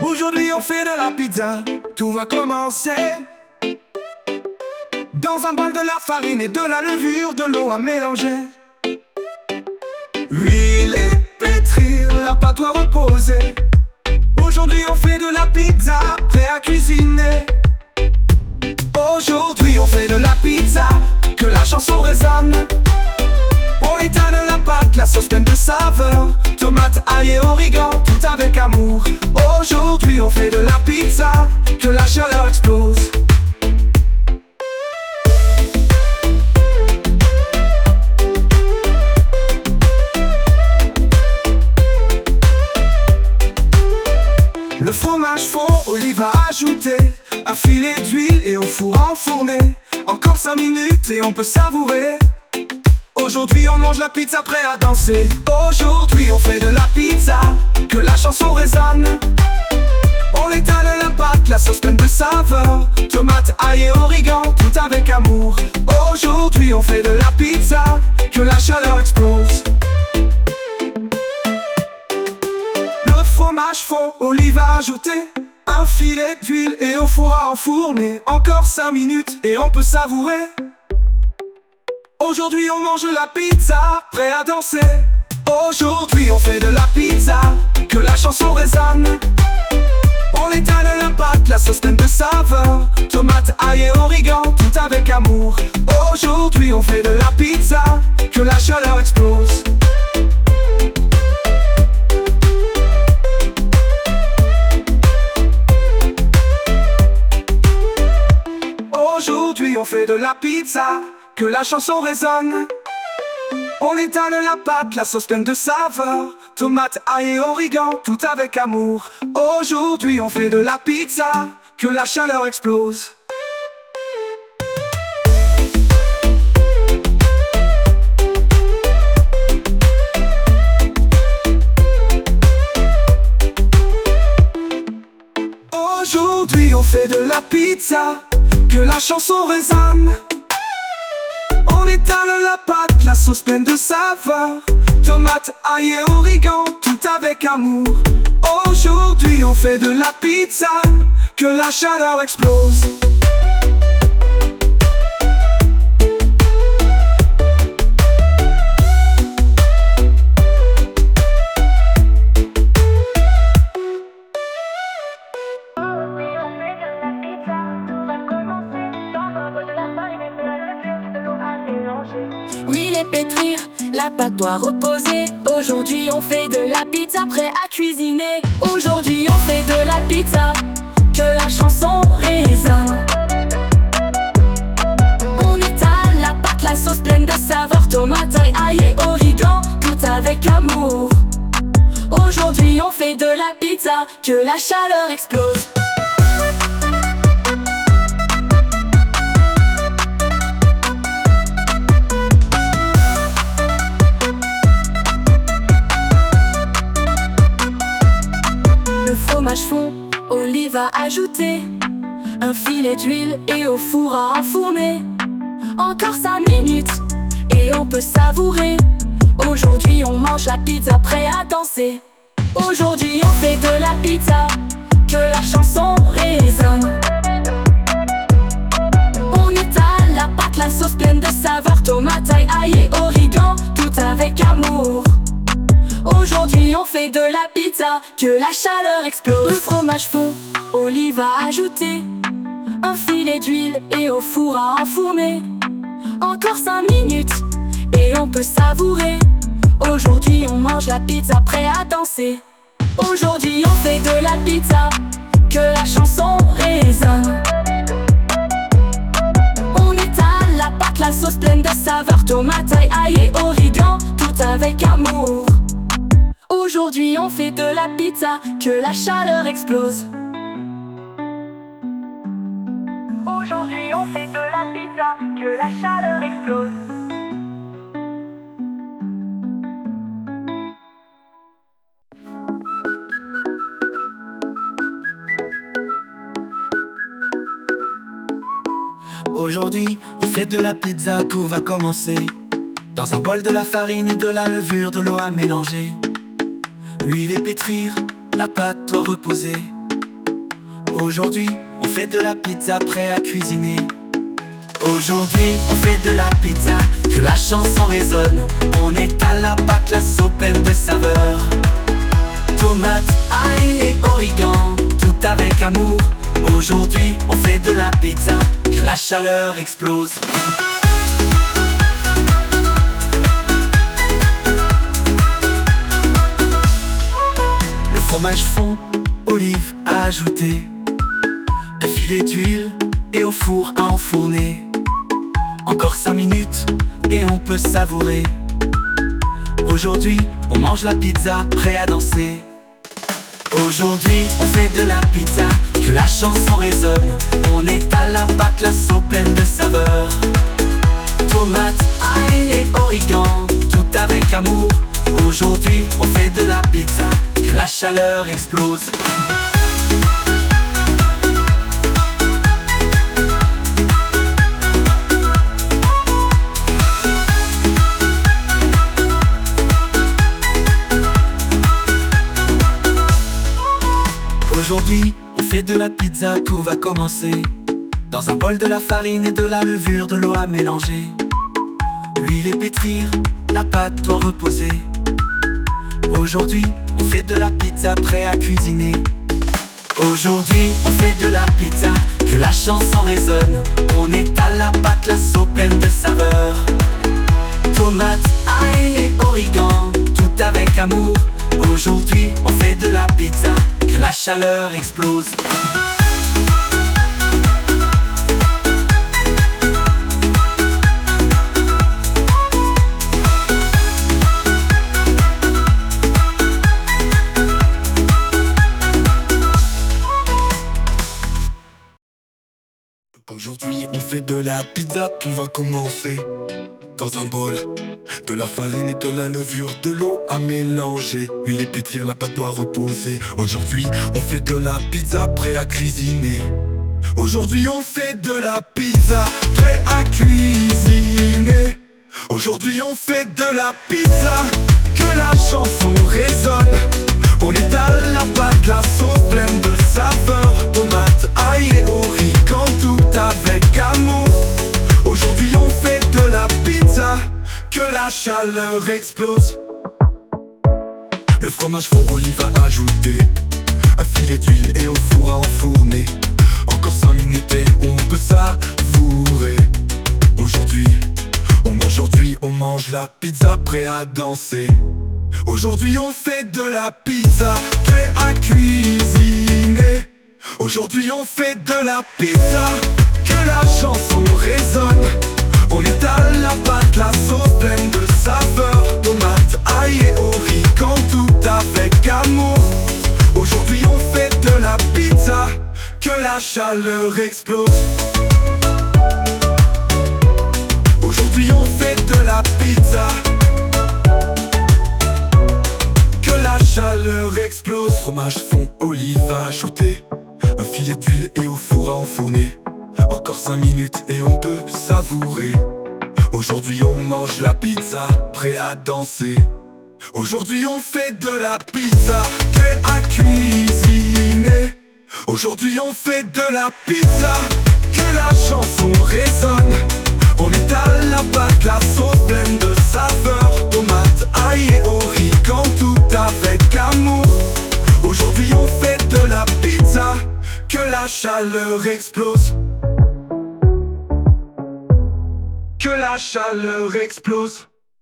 Aujourd'hui on fait de la pizza, tout va commencer. Dans un bol de la farine et de la levure, de l'eau à mélanger. Huile et pétrir, la pâte doit reposer. Aujourd'hui on fait de la pizza, prêt à cuisiner. Aujourd'hui on fait de la pizza, que la chanson résonne. On étale la pâte, la sauce pleine de saveur, tomates, ail et origan, tout avec amour. Aujourd'hui on fait de la pizza, que la chaleur explose. Le fromage fond, olive à ajouter, un filet d'huile et au four enfourné. Encore 5 minutes et on peut savourer. Aujourd'hui on mange la pizza, prêt à danser. Aujourd'hui on fait de la pizza, que la chanson résonne. On étale la pâte, la sauce pleine de saveur, tomates, ail et origan, tout avec amour. Aujourd'hui on fait de la pizza, que la chaleur explose. Le fromage fond, olive à ajouter, un filet d'huile et au four à enfourner. Encore 5 minutes et on peut savourer. Aujourd'hui on mange la pizza, prêt à danser. Aujourd'hui on fait de la pizza, que la chanson résonne. On étale la pâte, la sauce pleine de saveur, tomates, ail et origan, tout avec amour. Aujourd'hui on fait de la pizza, que la chaleur explose. Aujourd'hui on fait de la pizza, que la chanson résonne. On étale la pâte, la sauce pleine de saveur, tomates, ail et origan, tout avec amour. Aujourd'hui on fait de la pizza, que la chaleur explose. Aujourd'hui on fait de la pizza, que la chanson résonne. On étale la pâte, la sauce pleine de saveur, tomates, ail et origan, tout avec amour. Aujourd'hui on fait de la pizza, que la chaleur explose. Huile et pétrir, la pâte doit reposer. Aujourd'hui on fait de la pizza, prêt à cuisiner. Aujourd'hui on fait de la pizza, que la chanson résonne. On étale la pâte, la sauce pleine de saveur, tomates, ail et origan, tout avec amour. Aujourd'hui on fait de la pizza, que la chaleur explose. Fromage fond, olive à ajouter, un filet d'huile et au four à enfourner. Encore 5 minutes et on peut savourer. Aujourd'hui on mange la pizza, prêt à danser. Aujourd'hui on fait de la pizza, que la chanson résonne. On étale la pâte, la sauce pleine de saveur, tomates, ail et origan, tout avec amour. Aujourd'hui on fait de la pizza, que la chaleur explose. Le fromage fond, olive à ajouter, un filet d'huile et au four à enfourner. Encore 5 minutes et on peut savourer. Aujourd'hui on mange la pizza, prêt à danser. Aujourd'hui on fait de la pizza, que la chanson résonne. On étale la pâte, la sauce pleine de saveur, tomates, ail et origan, tout avec amour. Aujourd'hui on fait de la pizza, que la chaleur explose. Aujourd'hui on fait de la pizza, que la chaleur explose. Aujourd'hui on fait de la pizza, tout va commencer. Dans un bol de la farine et de la levure, de l'eau à mélanger. Huile et pétrir, la pâte doit reposer. Aujourd'hui, on fait de la pizza prêt à cuisiner. Aujourd'hui, on fait de la pizza, que la chanson résonne. On étale la pâte, la sauce pleine de saveurs. Tomates, ail et origan, tout avec amour. Aujourd'hui, on fait de la pizza, que la chaleur explose. Le fromage fond, olive ajoutée, un filet d'huile et au four à enfourner. Encore 5 minutes et on peut savourer. Aujourd'hui, on mange la pizza, prêt à danser. Aujourd'hui, on fait de la pizza, que la chanson résonne. On étale la pâte, la sauce pleine de saveurs. Tomates, ail et origan, tout avec amour. Aujourd'hui, on fait de la pizza, que la chaleur explose. Aujourd'hui, on fait de la pizza, tout va commencer. Dans un bol de la farine et de la levure, de l'eau à mélanger. L'huile et pétrir, la pâte doit reposer. Aujourd'hui, on fait de la pizza, prêt à cuisiner. Aujourd'hui, on fait de la pizza, que la chanson résonne. On étale la pâte, la sauce pleine de saveurs. Tomates, ail et origan, tout avec amour. Aujourd'hui, on fait de la pizza, que la chaleur explose. Aujourd'hui, on fait de la pizza, tout va commencer. Dans un bol, de la farine et de la levure, de l'eau à mélanger. Huile et pétrir, la pâte doit reposer. Aujourd'hui, on fait de la pizza, prêt à cuisiner. Aujourd'hui, on fait de la pizza, prêt à cuisiner. Aujourd'hui, on fait de la pizza, que la chanson résonne. On étale la pâte, la sauce pleine de saveurs. Tomates, ail et origan, tout avec amour. Aujourd'hui, on fait de la pizza, que la chaleur explose. Le fromage fond, olive à ajouter, un filet d'huile et au four à enfourner. Encore 5 minutes et on peut savourer. Aujourd'hui, on mange la pizza, prêt à danser. Aujourd'hui, on fait de la pizza, prêt à cuisiner. Aujourd'hui, on fait de la pizza, que la chanson résonne. On étale la pâte, la sauce pleine de saveurs. Tomates, ail et origan, tout avec amour. Aujourd'hui, on fait de la pizza, que la chaleur explose. Aujourd'hui, on fait de la pizza, que la chaleur explose. Fromage fond, olive à ajouter, un filet d'huile et au four à enfourner. Encore 5 minutes et on peut savourer. Aujourd'hui, on mange la pizza, prêt à danser. Aujourd'hui, on fait de la pizza, prêt à cuisiner. Aujourd'hui, on fait de la pizza, que la chanson résonne. On étale la pâte, la sauce pleine de saveurs. Tomates, ail et origan, tout avec amour. Aujourd'hui, on fait de la pizza, que la chaleur explose. Que la chaleur explose.